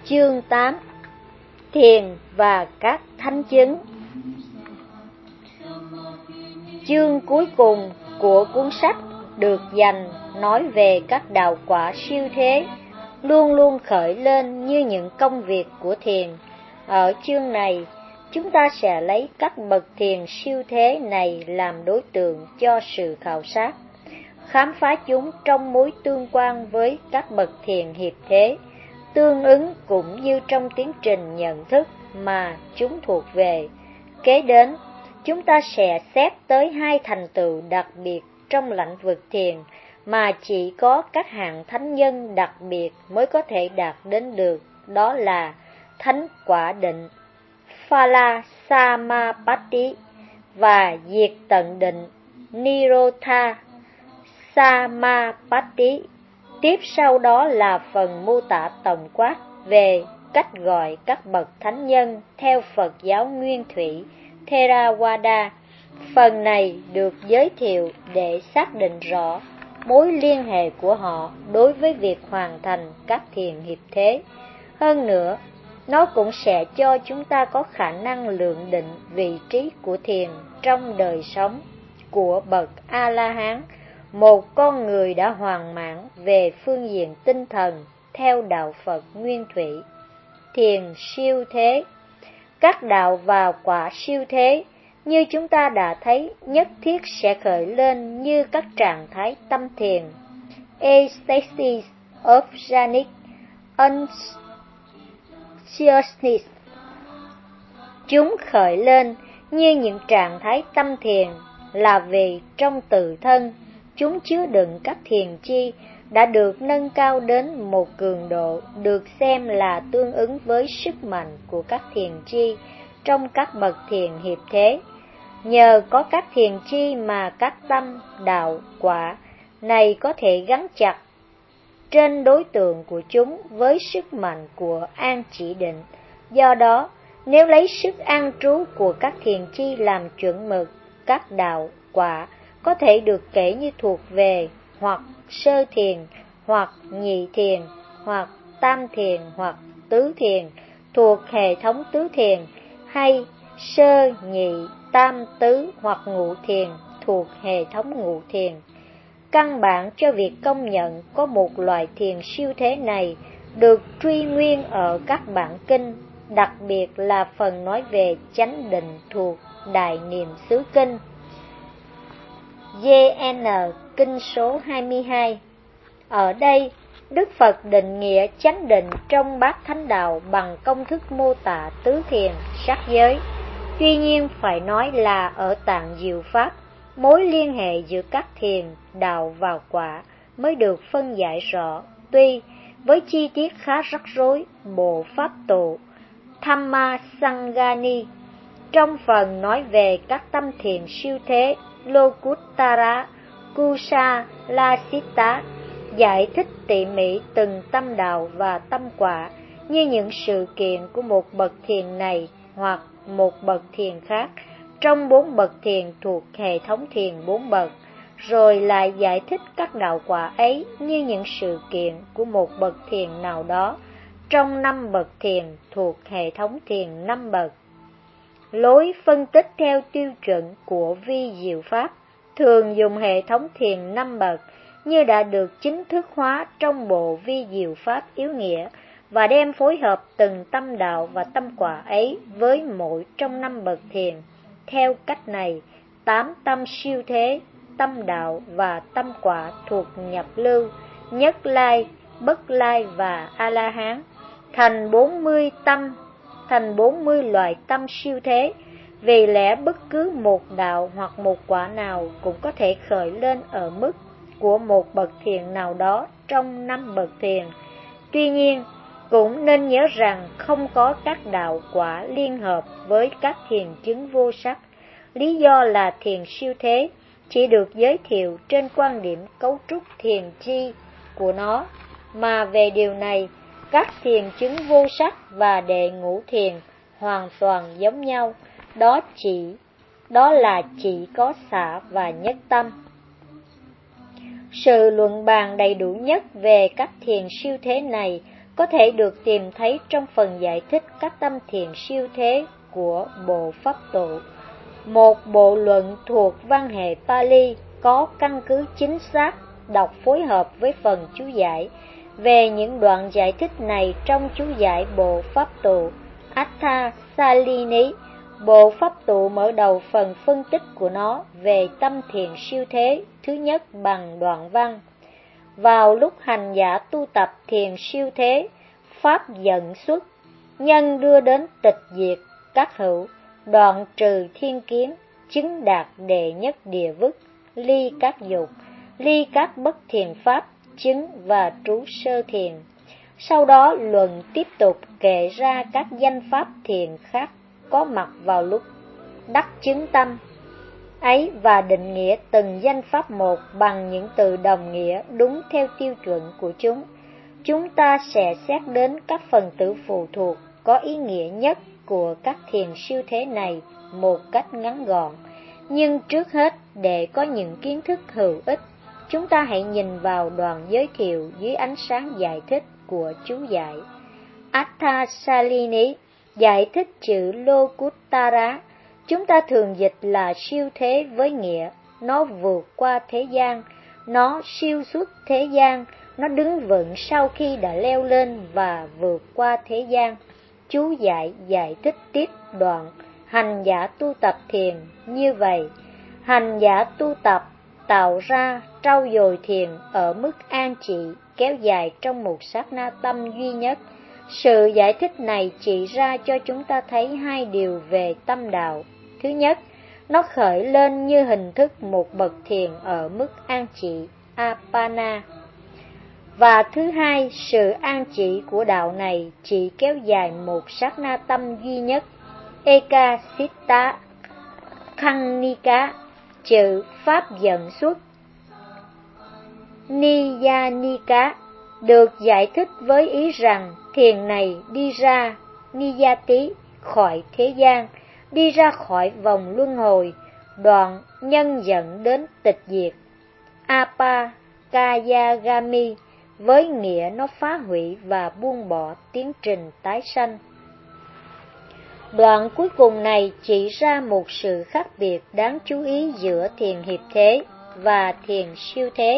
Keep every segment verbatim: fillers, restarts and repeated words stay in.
Chương tám. Thiền và các thánh chứng. Chương cuối cùng của cuốn sách được dành nói về các đạo quả siêu thế, luôn luôn khởi lên như những công việc của thiền. Ở chương này, chúng ta sẽ lấy các bậc thiền siêu thế này làm đối tượng cho sự khảo sát, khám phá chúng trong mối tương quan với các bậc thiền hiệp thế, tương ứng cũng như trong tiến trình nhận thức mà chúng thuộc về. Kế đến, chúng ta sẽ xét tới hai thành tựu đặc biệt trong lĩnh vực thiền mà chỉ có các hạng thánh nhân đặc biệt mới có thể đạt đến được, đó là thánh quả định, Phala Samapatti, và diệt tận định, Nirodha Samapatti. Tiếp sau đó là phần mô tả tổng quát về cách gọi các bậc thánh nhân theo Phật giáo Nguyên Thủy Theravada. Phần này được giới thiệu để xác định rõ mối liên hệ của họ đối với việc hoàn thành các thiền hiệp thế. Hơn nữa, nó cũng sẽ cho chúng ta có khả năng lượng định vị trí của thiền trong đời sống của bậc A-la-hán, một con người đã hoàn mãn về phương diện tinh thần theo đạo Phật Nguyên Thủy. Thiền siêu thế. Các đạo và quả siêu thế, như chúng ta đã thấy, nhất thiết sẽ khởi lên như các trạng thái tâm thiền, Ecstasis of Jhanic Unconsciousness. Chúng khởi lên như những trạng thái tâm thiền là vì trong tự thân chúng chứa đựng các thiền chi đã được nâng cao đến một cường độ được xem là tương ứng với sức mạnh của các thiền chi trong các bậc thiền hiệp thế. Nhờ có các thiền chi mà các tâm, đạo, quả này có thể gắn chặt trên đối tượng của chúng với sức mạnh của an chỉ định. Do đó, nếu lấy sức an trú của các thiền chi làm chuẩn mực, các đạo, quả có thể được kể như thuộc về hoặc sơ thiền, hoặc nhị thiền, hoặc tam thiền, hoặc tứ thiền thuộc hệ thống tứ thiền, hay sơ, nhị, tam, tứ hoặc ngũ thiền thuộc hệ thống ngũ thiền. Căn bản cho việc công nhận có một loại thiền siêu thế này được truy nguyên ở các bản kinh, đặc biệt là phần nói về chánh định thuộc Đại Niệm xứ Kinh giê en Kinh số hai mươi hai. Ở đây, Đức Phật định nghĩa chánh định trong Bát Thánh Đạo bằng công thức mô tả tứ thiền, sắc giới. Tuy nhiên phải nói là ở Tạng Diệu Pháp, mối liên hệ giữa các thiền, đạo và quả mới được phân giải rõ. Tuy với chi tiết khá rắc rối, bộ Pháp tụ Dhamma Sangani trong phần nói về các tâm thiền siêu thế Lokuttara Kusalasita giải thích tỉ mỉ từng tâm đạo và tâm quả như những sự kiện của một bậc thiền này hoặc một bậc thiền khác trong bốn bậc thiền thuộc hệ thống thiền bốn bậc, rồi lại giải thích các đạo quả ấy như những sự kiện của một bậc thiền nào đó trong năm bậc thiền thuộc hệ thống thiền năm bậc. Lối phân tích theo tiêu chuẩn của vi diệu pháp thường dùng hệ thống thiền năm bậc như đã được chính thức hóa trong bộ vi diệu pháp yếu nghĩa và đem phối hợp từng tâm đạo và tâm quả ấy với mỗi trong năm bậc thiền. Theo cách này, tám tâm siêu thế, tâm đạo và tâm quả thuộc nhập lưu, nhất lai, bất lai và A-la-hán thành bốn mươi tâm, thành bốn mươi loại tâm siêu thế. Vì lẽ bất cứ một đạo hoặc một quả nào cũng có thể khởi lên ở mức của một bậc thiền nào đó trong năm bậc thiền. Tuy nhiên, cũng nên nhớ rằng không có các đạo quả liên hợp với các thiền chứng vô sắc. Lý do là thiền siêu thế chỉ được giới thiệu trên quan điểm cấu trúc thiền chi của nó, mà về điều này, các thiền chứng vô sắc và đệ ngũ thiền hoàn toàn giống nhau. Đó chỉ đó là chỉ có xả và nhất tâm. Sự luận bàn đầy đủ nhất về các thiền siêu thế này có thể được tìm thấy trong phần giải thích các tâm thiền siêu thế của Bộ Pháp Tụ, một bộ luận thuộc văn hệ Pali có căn cứ chính xác, đọc phối hợp với phần chú giải về những đoạn giải thích này trong chú giải Bộ Pháp Tụ Attha Salini. Bộ Pháp Tụ mở đầu phần phân tích của nó về tâm thiền siêu thế thứ nhất bằng đoạn văn: vào lúc hành giả tu tập thiền siêu thế, pháp dẫn xuất, nhân đưa đến tịch diệt các hữu, đoạn trừ thiên kiến, chứng đạt đệ nhất địa vức, ly các dục, ly các bất thiền pháp, chứng và trú sơ thiền. Sau đó luận tiếp tục kể ra các danh pháp thiền khác có mặt vào lúc đắc chứng tâm ấy và định nghĩa từng danh pháp một bằng những từ đồng nghĩa đúng theo tiêu chuẩn của chúng. Chúng ta sẽ xét đến các phần tử phụ thuộc có ý nghĩa nhất của các thiền siêu thế này một cách ngắn gọn. Nhưng trước hết, để có những kiến thức hữu ích, chúng ta hãy nhìn vào đoạn giới thiệu dưới ánh sáng giải thích của chú giải. Attha Salini giải thích chữ Lokuttara, chúng ta thường dịch là siêu thế với nghĩa nó vượt qua thế gian, nó siêu xuất thế gian, nó đứng vững sau khi đã leo lên và vượt qua thế gian. Chú giải giải thích tiếp đoạn hành giả tu tập thiền như vậy: hành giả tu tập tạo ra trau dồi thiền ở mức an trị kéo dài trong một sát na tâm duy nhất. Sự giải thích này chỉ ra cho chúng ta thấy hai điều về tâm đạo. Thứ nhất, nó khởi lên như hình thức một bậc thiền ở mức an trị Apana. Và thứ hai, sự an trị của đạo này chỉ kéo dài một sát na tâm duy nhất, Ekasitta Khanika, chữ pháp dẫn xuất. Niyanika được giải thích với ý rằng thiền này đi ra Niyati, khỏi thế gian, đi ra khỏi vòng luân hồi, đoạn nhân dẫn đến tịch diệt. Apakayagami với nghĩa nó phá hủy và buông bỏ tiến trình tái sanh. Đoạn cuối cùng này chỉ ra một sự khác biệt đáng chú ý giữa thiền hiệp thế và thiền siêu thế.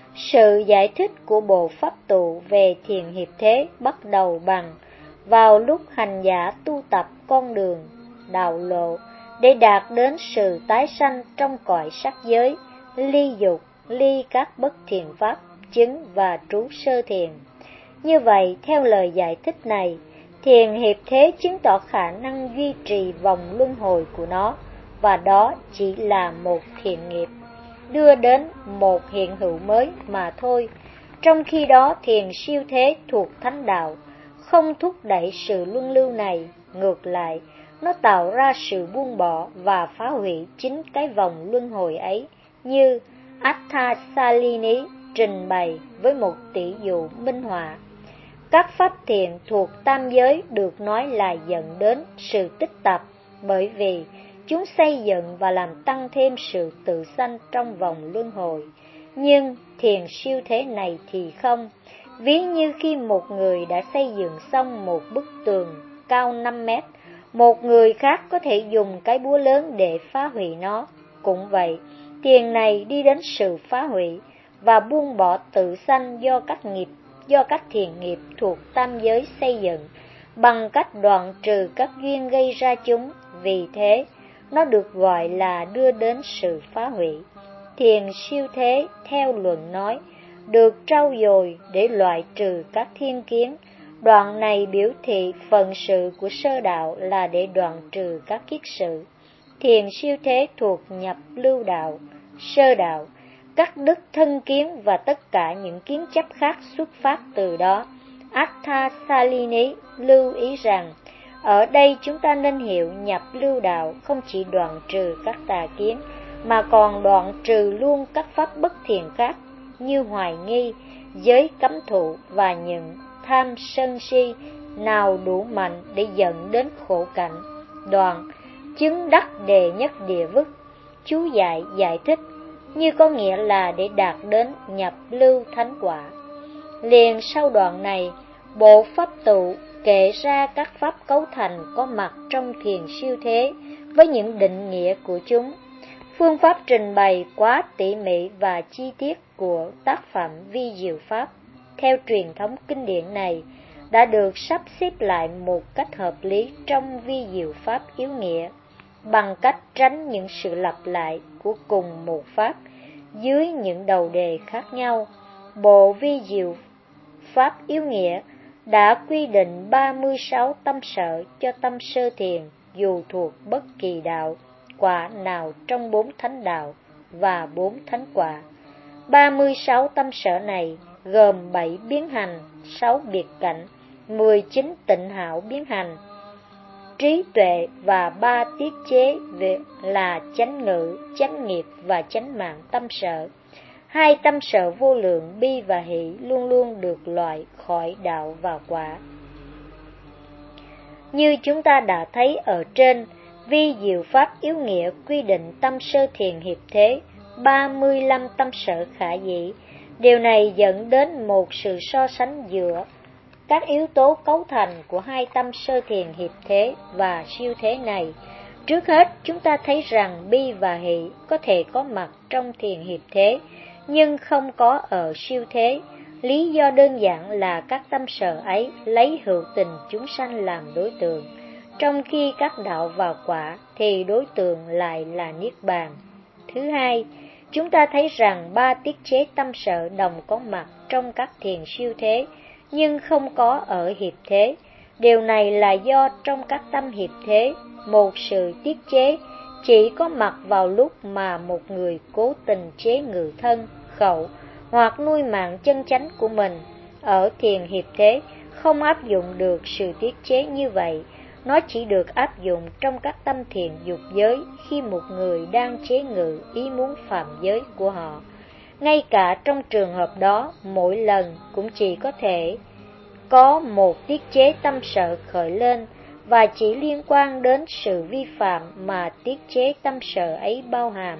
Sự giải thích của Bộ Pháp Tụ về thiền hiệp thế bắt đầu bằng vào lúc hành giả tu tập con đường đạo lộ để đạt đến sự tái sanh trong cõi sắc giới, ly dục, ly các bất thiền pháp, chứng và trú sơ thiền. Như vậy, theo lời giải thích này, thiền hiệp thế chứng tỏ khả năng duy trì vòng luân hồi của nó, và đó chỉ là một thiện nghiệp, đưa đến một hiện hữu mới mà thôi. Trong khi đó, thiền siêu thế thuộc thánh đạo không thúc đẩy sự luân lưu này, ngược lại, nó tạo ra sự buông bỏ và phá hủy chính cái vòng luân hồi ấy, như Attha Salini trình bày với một tỷ dụ minh họa. Các pháp thiền thuộc tam giới được nói là dẫn đến sự tích tập, bởi vì chúng xây dựng và làm tăng thêm sự tự sanh trong vòng luân hồi. Nhưng thiền siêu thế này thì không. Ví như khi một người đã xây dựng xong một bức tường cao năm mét, một người khác có thể dùng cái búa lớn để phá hủy nó. Cũng vậy, thiền này đi đến sự phá hủy và buông bỏ tự sanh do các nghiệp, do các thiền nghiệp thuộc tam giới xây dựng, bằng cách đoạn trừ các duyên gây ra chúng. Vì thế, nó được gọi là đưa đến sự phá hủy. Thiền siêu thế, theo luận nói, được trau dồi để loại trừ các thiên kiến. Đoạn này biểu thị phần sự của sơ đạo là để đoạn trừ các kiết sự. Thiền siêu thế thuộc nhập lưu đạo, sơ đạo, các đức thân kiến và tất cả những kiến chấp khác xuất phát từ đó. Attha Salini lưu ý rằng, ở đây chúng ta nên hiểu nhập lưu đạo không chỉ đoạn trừ các tà kiến, mà còn đoạn trừ luôn các pháp bất thiện khác như hoài nghi, giới cấm thụ và những tham sân si nào đủ mạnh để dẫn đến khổ cảnh. Đoạn chứng đắc đệ nhất địa vức, chú giải giải thích như có nghĩa là để đạt đến nhập lưu thánh quả. Liền sau đoạn này, Bộ pháp tụ kể ra các pháp cấu thành có mặt trong thiền siêu thế với những định nghĩa của chúng. Phương pháp trình bày quá tỉ mỉ và chi tiết của tác phẩm Vi Diệu Pháp theo truyền thống kinh điển này đã được sắp xếp lại một cách hợp lý trong Vi Diệu Pháp yếu nghĩa, bằng cách tránh những sự lặp lại của cùng một pháp dưới những đầu đề khác nhau. Bộ Vi Diệu Pháp yếu nghĩa đã quy định ba mươi sáu tâm sở cho tâm sơ thiền dù thuộc bất kỳ đạo quả nào trong bốn thánh đạo và bốn thánh quả. ba mươi sáu tâm sở này gồm bảy biến hành, sáu biệt cảnh, mười chín tịnh hảo biến hành, trí tuệ và ba tiết chế về là chánh ngữ, chánh nghiệp và chánh mạng tâm sở. Hai tâm sở vô lượng bi và hỷ luôn luôn được loại khỏi đạo và quả. Như chúng ta đã thấy ở trên, Vi Diệu Pháp yếu nghĩa quy định tâm sơ thiền hiệp thế ba mươi lăm tâm sở khả dĩ. Điều này dẫn đến một sự so sánh giữa các yếu tố cấu thành của hai tâm sơ thiền hiệp thế và siêu thế này. Trước hết, chúng ta thấy rằng bi và hỷ có thể có mặt trong thiền hiệp thế, nhưng không có ở siêu thế. Lý do đơn giản là các tâm sở ấy lấy hữu tình chúng sanh làm đối tượng, trong khi các đạo và quả thì đối tượng lại là Niết Bàn. Thứ hai, chúng ta thấy rằng ba tiết chế tâm sở đồng có mặt trong các thiền siêu thế, nhưng không có ở hiệp thế. Điều này là do trong các tâm hiệp thế, một sự tiết chế chỉ có mặt vào lúc mà một người cố tình chế ngự thân, khẩu hoặc nuôi mạng chân chánh của mình. Ở thiền hiệp thế không áp dụng được sự tiết chế như vậy. Nó chỉ được áp dụng trong các tâm thiền dục giới khi một người đang chế ngự ý muốn phạm giới của họ. Ngay cả trong trường hợp đó, mỗi lần cũng chỉ có thể có một tiết chế tâm sở khởi lên, và chỉ liên quan đến sự vi phạm mà tiết chế tâm sở ấy bao hàm.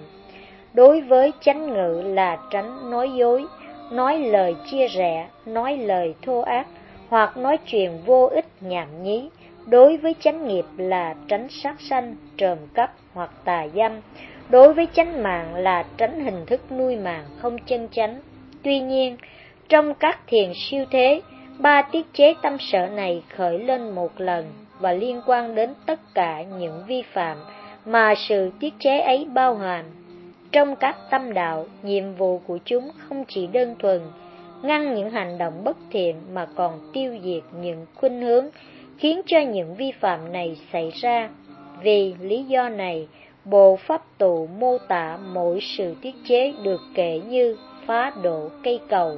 Đối với chánh ngữ là tránh nói dối, nói lời chia rẽ, nói lời thô ác, hoặc nói chuyện vô ích nhảm nhí. Đối với chánh nghiệp là tránh sát sanh, trộm cắp hoặc tà dâm. Đối với chánh mạng là tránh hình thức nuôi mạng không chân chánh. Tuy nhiên, trong các thiền siêu thế, ba tiết chế tâm sở này khởi lên một lần và liên quan đến tất cả những vi phạm mà sự tiết chế ấy bao hàm. Trong các tâm đạo, nhiệm vụ của chúng không chỉ đơn thuần ngăn những hành động bất thiện mà còn tiêu diệt những khuynh hướng khiến cho những vi phạm này xảy ra. Vì lý do này, bộ pháp tụ mô tả mỗi sự tiết chế được kể như phá độ cây cầu.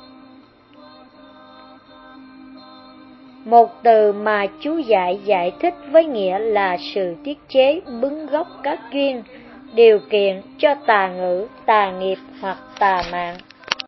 Một từ mà chú giải giải thích với nghĩa là sự tiết chế bứng gốc các duyên, điều kiện cho tà ngữ, tà nghiệp hoặc tà mạng.